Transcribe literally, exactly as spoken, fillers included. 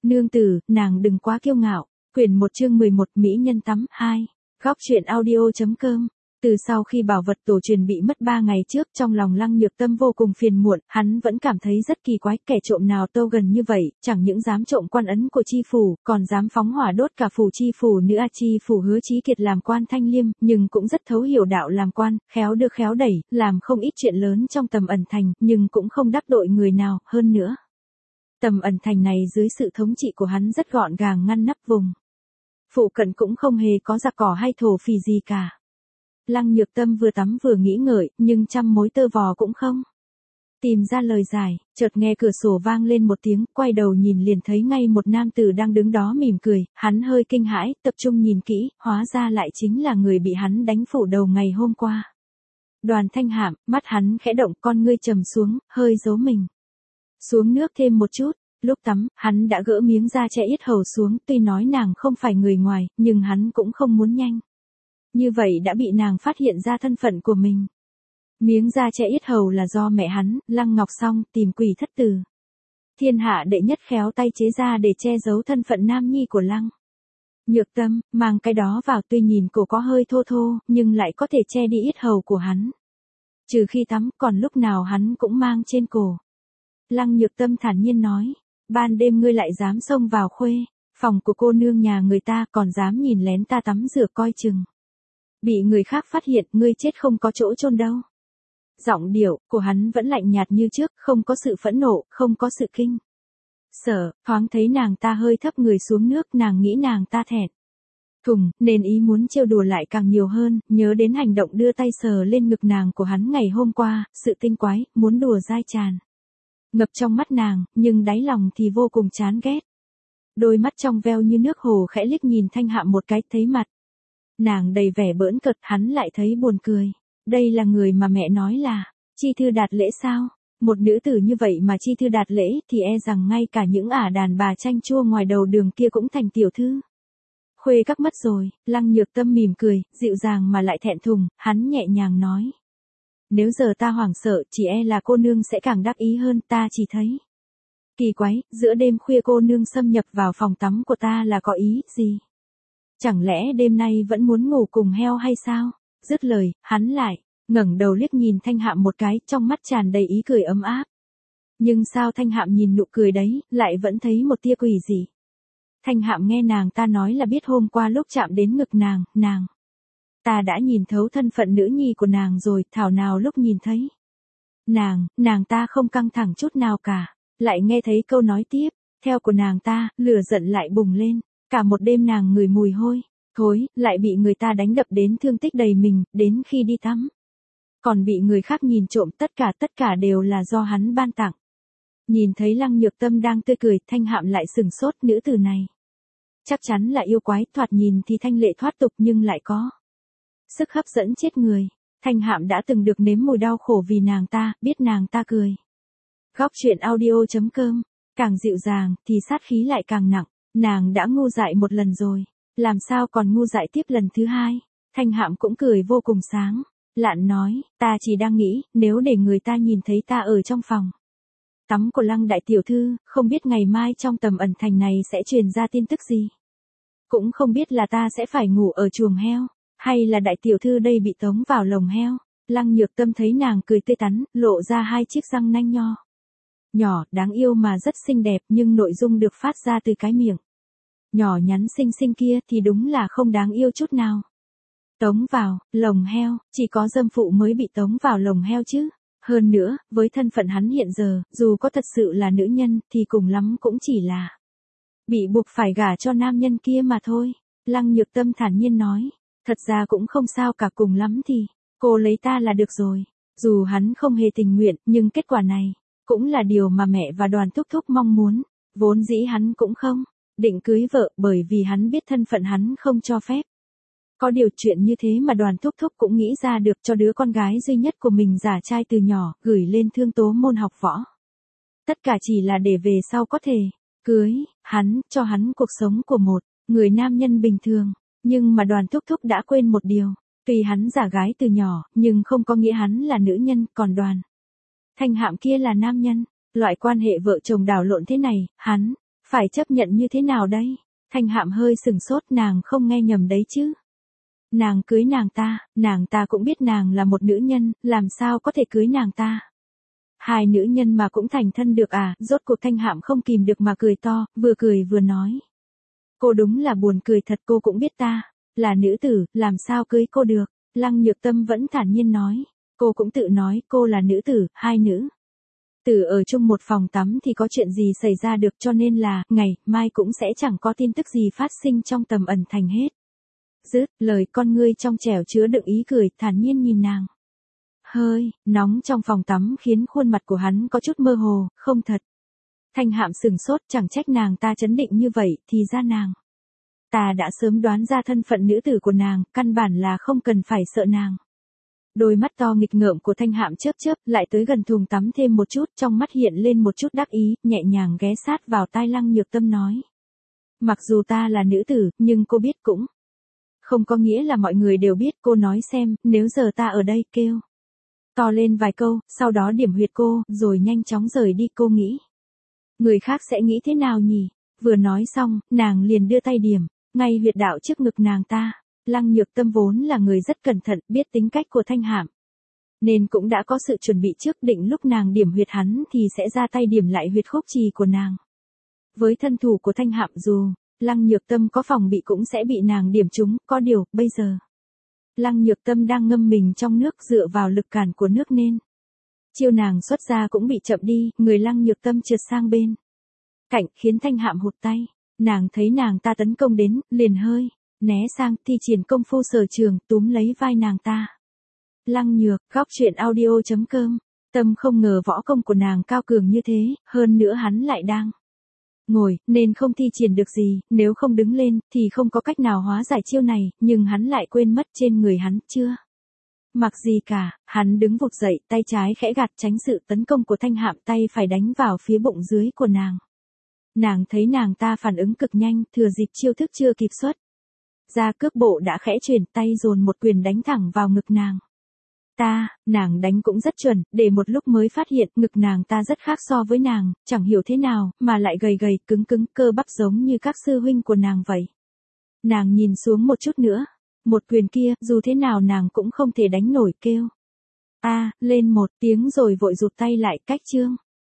Nương tử, nàng đừng quá kiêu ngạo. Quyển một chương mười một Mỹ nhân tắm hai. Góc truyện audio.com. Từ sau khi bảo vật tổ truyền bị mất ba ngày trước, trong lòng Lăng Nhược Tâm vô cùng phiền muộn, hắn vẫn cảm thấy rất kỳ quái, kẻ trộm nào tô gần như vậy, chẳng những dám trộm quan ấn của chi phủ, còn dám phóng hỏa đốt cả phủ chi phủ nữa. A chi phủ Hứa Chí Kiệt làm quan thanh liêm, nhưng cũng rất thấu hiểu đạo làm quan, khéo đưa khéo đẩy, làm không ít chuyện lớn trong Tầm Ẩn Thành, nhưng cũng không đắc tội người nào, hơn nữa. Tầm Ẩn Thành này dưới sự thống trị của hắn rất gọn gàng ngăn nắp vùng. Phụ cận cũng không hề có giặc cỏ hay thổ phỉ gì cả. Lăng Nhược Tâm vừa tắm vừa nghĩ ngợi, nhưng trăm mối tơ vò cũng không tìm ra lời giải. Chợt nghe cửa sổ vang lên một tiếng, quay đầu nhìn liền thấy ngay một nam tử đang đứng đó mỉm cười. Hắn hơi kinh hãi, tập trung nhìn kỹ, hóa ra lại chính là người bị hắn đánh phủ đầu ngày hôm qua. Đoàn Thanh Hạm. Mắt hắn khẽ động, con ngươi trầm xuống, hơi giấu mình xuống nước thêm một chút. Lúc tắm, hắn đã gỡ miếng da che yết hầu xuống, tuy nói nàng không phải người ngoài, nhưng hắn cũng không muốn nhanh như vậy đã bị nàng phát hiện ra thân phận của mình. Miếng da che yết hầu là do mẹ hắn, Lăng Ngọc Song, tìm Quỷ Thất Tử thiên hạ đệ nhất khéo tay chế ra để che giấu thân phận nam nhi của Lăng Nhược Tâm. Mang cái đó vào, tuy nhìn cổ có hơi thô thô, nhưng lại có thể che đi yết hầu của hắn. Trừ khi tắm, còn lúc nào hắn cũng mang trên cổ. Lăng Nhược Tâm thản nhiên nói, ban đêm ngươi lại dám xông vào khuê phòng của cô nương nhà người ta, còn dám nhìn lén ta tắm rửa coi chừng bị người khác phát hiện, ngươi chết không có chỗ chôn đâu. Giọng điệu của hắn vẫn lạnh nhạt như trước, không có sự phẫn nộ, không có sự kinh sợ. Thoáng thấy nàng ta hơi thấp người xuống nước, nàng nghĩ nàng ta thẹn thùng, nên ý muốn trêu đùa lại càng nhiều hơn, nhớ đến hành động đưa tay sờ lên ngực nàng của hắn ngày hôm qua, sự tinh quái, muốn đùa dai tràn ngập trong mắt nàng, nhưng đáy lòng thì vô cùng chán ghét. Đôi mắt trong veo như nước hồ khẽ liếc nhìn Thanh Hạm một cái, thấy mặt nàng đầy vẻ bỡn cợt, hắn lại thấy buồn cười. Đây là người mà mẹ nói là Chi Thư Đạt Lễ sao? Một nữ tử như vậy mà Chi Thư Đạt Lễ thì e rằng ngay cả những ả đàn bà chanh chua ngoài đầu đường kia cũng thành tiểu thư khuê các mất rồi. Lăng Nhược Tâm mỉm cười, dịu dàng mà lại thẹn thùng, hắn nhẹ nhàng nói. Nếu giờ ta hoảng sợ, chỉ e là cô nương sẽ càng đắc ý hơn. Ta chỉ thấy kỳ quái, giữa đêm khuya cô nương xâm nhập vào phòng tắm của ta là có ý gì? Chẳng lẽ đêm nay vẫn muốn ngủ cùng heo hay sao? Dứt lời, hắn lại ngẩng đầu liếc nhìn Thanh Hạm một cái, trong mắt tràn đầy ý cười ấm áp. Nhưng sao Thanh Hạm nhìn nụ cười đấy, lại vẫn thấy một tia quỷ dị. Thanh Hạm nghe nàng ta nói là biết hôm qua lúc chạm đến ngực nàng, nàng ta đã nhìn thấu thân phận nữ nhi của nàng rồi, thảo nào lúc nhìn thấy nàng, nàng ta không căng thẳng chút nào cả. Lại nghe thấy câu nói tiếp theo của nàng ta, lửa giận lại bùng lên. Cả một đêm nàng ngửi mùi hôi thối, lại bị người ta đánh đập đến thương tích đầy mình, đến khi đi tắm còn bị người khác nhìn trộm, tất cả tất cả đều là do hắn ban tặng. Nhìn thấy Lăng Nhược Tâm đang tươi cười, Thanh Hạm lại sừng sốt, nữ tử này chắc chắn là yêu quái, thoạt nhìn thì thanh lệ thoát tục nhưng lại có sức hấp dẫn chết người. Thanh Hạm đã từng được nếm mùi đau khổ vì nàng ta, biết nàng ta cười. Góc truyện audio.com. Càng dịu dàng thì sát khí lại càng nặng. Nàng đã ngu dại một lần rồi, làm sao còn ngu dại tiếp lần thứ hai? Thanh Hạm cũng cười vô cùng sáng lạn nói, ta chỉ đang nghĩ, nếu để người ta nhìn thấy ta ở trong phòng tắm của Lăng đại tiểu thư, không biết ngày mai trong Tầm Ẩn Thành này sẽ truyền ra tin tức gì. Cũng không biết là ta sẽ phải ngủ ở chuồng heo, hay là đại tiểu thư đây bị tống vào lồng heo. Lăng Nhược Tâm thấy nàng cười tươi tắn, lộ ra hai chiếc răng nanh nho nhỏ, đáng yêu mà rất xinh đẹp, nhưng nội dung được phát ra từ cái miệng nhỏ nhắn xinh xinh kia thì đúng là không đáng yêu chút nào. Tống vào lồng heo, chỉ có dâm phụ mới bị tống vào lồng heo chứ. Hơn nữa, với thân phận hắn hiện giờ, dù có thật sự là nữ nhân thì cùng lắm cũng chỉ là bị buộc phải gả cho nam nhân kia mà thôi. Lăng Nhược Tâm thản nhiên nói, thật ra cũng không sao cả, cùng lắm thì cô lấy ta là được rồi. Dù hắn không hề tình nguyện, nhưng kết quả này cũng là điều mà mẹ và Đoàn thúc thúc mong muốn. Vốn dĩ hắn cũng không định cưới vợ, bởi vì hắn biết thân phận hắn không cho phép. Có điều chuyện như thế mà Đoàn thúc thúc cũng nghĩ ra được, cho đứa con gái duy nhất của mình giả trai từ nhỏ, gửi lên Thương Tố môn học võ. Tất cả chỉ là để về sau có thể cưới hắn, cho hắn cuộc sống của một người nam nhân bình thường. Nhưng mà Đoàn thúc thúc đã quên một điều, tuy hắn giả gái từ nhỏ, nhưng không có nghĩa hắn là nữ nhân, còn Đoàn Thanh Hạm kia là nam nhân. Loại quan hệ vợ chồng đảo lộn thế này, hắn Phải chấp nhận như thế nào đây? Thanh Hạm hơi sừng sốt, nàng không nghe nhầm đấy chứ. Nàng cưới nàng ta, nàng ta cũng biết nàng là một nữ nhân, làm sao có thể cưới nàng ta. Hai nữ nhân mà cũng thành thân được à, rốt cuộc Thanh Hạm không kìm được mà cười to, vừa cười vừa nói. Cô đúng là buồn cười thật, cô cũng biết ta, là nữ tử, làm sao cưới cô được. Lăng Nhược Tâm vẫn thản nhiên nói, cô cũng tự nói cô là nữ tử, hai nữ. Tử ở chung một phòng tắm thì có chuyện gì xảy ra được, cho nên là, ngày, mai cũng sẽ chẳng có tin tức gì phát sinh trong tầm ẩn thành hết. Dứt lời, con ngươi trong trẻo chứa đựng ý cười, thản nhiên nhìn nàng. Hơi, nóng trong phòng tắm khiến khuôn mặt của hắn có chút mơ hồ, không thật. Thanh Hạm sừng sốt, chẳng trách nàng ta chấn định như vậy, thì ra nàng. Ta đã sớm đoán ra thân phận nữ tử của nàng, căn bản là không cần phải sợ nàng. Đôi mắt to nghịch ngợm của Thanh Hạm chớp chớp, lại tới gần thùng tắm thêm một chút, trong mắt hiện lên một chút đắc ý, nhẹ nhàng ghé sát vào tai Lăng Nhược Tâm nói. Mặc dù ta là nữ tử, nhưng cô biết cũng không có nghĩa là mọi người đều biết. Cô nói xem, nếu giờ ta ở đây kêu to lên vài câu, sau đó điểm huyệt cô, rồi nhanh chóng rời đi, cô nghĩ người khác sẽ nghĩ thế nào nhỉ? Vừa nói xong, nàng liền đưa tay điểm ngay huyệt đạo trước ngực nàng ta. Lăng Nhược Tâm vốn là người rất cẩn thận, biết tính cách của Thanh Hạm, nên cũng đã có sự chuẩn bị trước, định lúc nàng điểm huyệt hắn thì sẽ ra tay điểm lại huyệt khúc trì của nàng. Với thân thủ của Thanh Hạm, dù Lăng Nhược Tâm có phòng bị cũng sẽ bị nàng điểm trúng, có điều, bây giờ Lăng Nhược Tâm đang ngâm mình trong nước, dựa vào lực cản của nước nên chiêu nàng xuất ra cũng bị chậm đi, người Lăng Nhược Tâm trượt sang bên cạnh, khiến Thanh Hạm hụt tay. Nàng thấy nàng ta tấn công đến, liền hơi né sang, thi triển công phu sở trường, túm lấy vai nàng ta. Lăng Nhược, góc truyện audio chấm com. Tâm không ngờ võ công của nàng cao cường như thế, hơn nữa hắn lại đang ngồi, nên không thi triển được gì, nếu không đứng lên, thì không có cách nào hóa giải chiêu này, nhưng hắn lại quên mất trên người hắn chưa mặc gì cả, hắn đứng vụt dậy, tay trái khẽ gạt tránh sự tấn công của Thanh Hạm, tay phải đánh vào phía bụng dưới của nàng. Nàng thấy nàng ta phản ứng cực nhanh, thừa dịp chiêu thức chưa kịp xuất ra cước bộ đã khẽ chuyển, tay dồn một quyền đánh thẳng vào ngực nàng. Ta, nàng đánh cũng rất chuẩn, để một lúc mới phát hiện ngực nàng ta rất khác so với nàng, chẳng hiểu thế nào, mà lại gầy gầy, cứng cứng, cơ bắp giống như các sư huynh của nàng vậy. Nàng nhìn xuống một chút nữa, một quyền kia, dù thế nào nàng cũng không thể đánh nổi, kêu. A, lên một tiếng rồi vội rụt tay lại, cách chương.